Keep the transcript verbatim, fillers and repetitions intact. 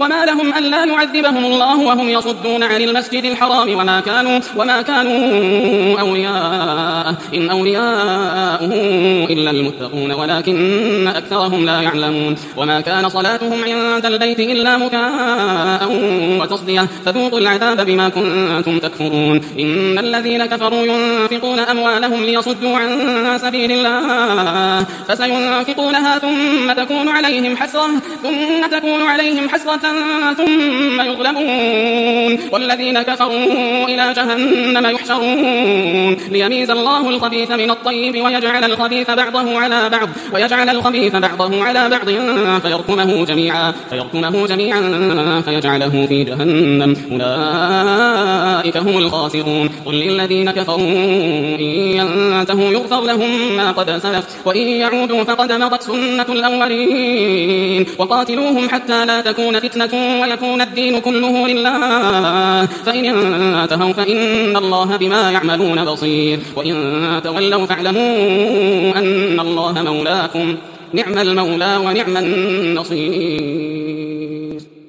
وما لهم ألا يعذبهم الله وهم يصدون عن المسجد الحرام وما كانوا, وما كانوا أولياءه إن أولياءه إلا المتقون ولكن أكثرهم لا يعلمون وما كان صلاتهم عند البيت إلا مكاء وتصدية فذوقوا العذاب بما كنتم تكفرون إن الذين كفروا ينفقون أموالهم ليصدوا عن سبيل الله فسينفقونها ثم تكون عليهم حسرة ثم تكون عليهم حسرة ثم يغلبون والذين كفروا إلى جهنم يحشرون ليميز الله الخبيث من الطيب ويجعل الخبيث بعضه على بعض ويجعل الخبيث بعضه على بعض فيركمه جميعا فيركمه جميعا فيجعله في جهنم أولئك هم الخاسرون قل للذين كفروا إن ينتهوا يغفر لهم ما قد سلف وإن يعودوا فقد مضت سنة الأولين وقاتلوهم حتى لا تكون فتنة ويكون الدين كله لله فإن انتهوا فإن الله بما يعملون بصير وإن تولوا فاعلموا أن الله مولاكم نعم المولى ونعم النصير.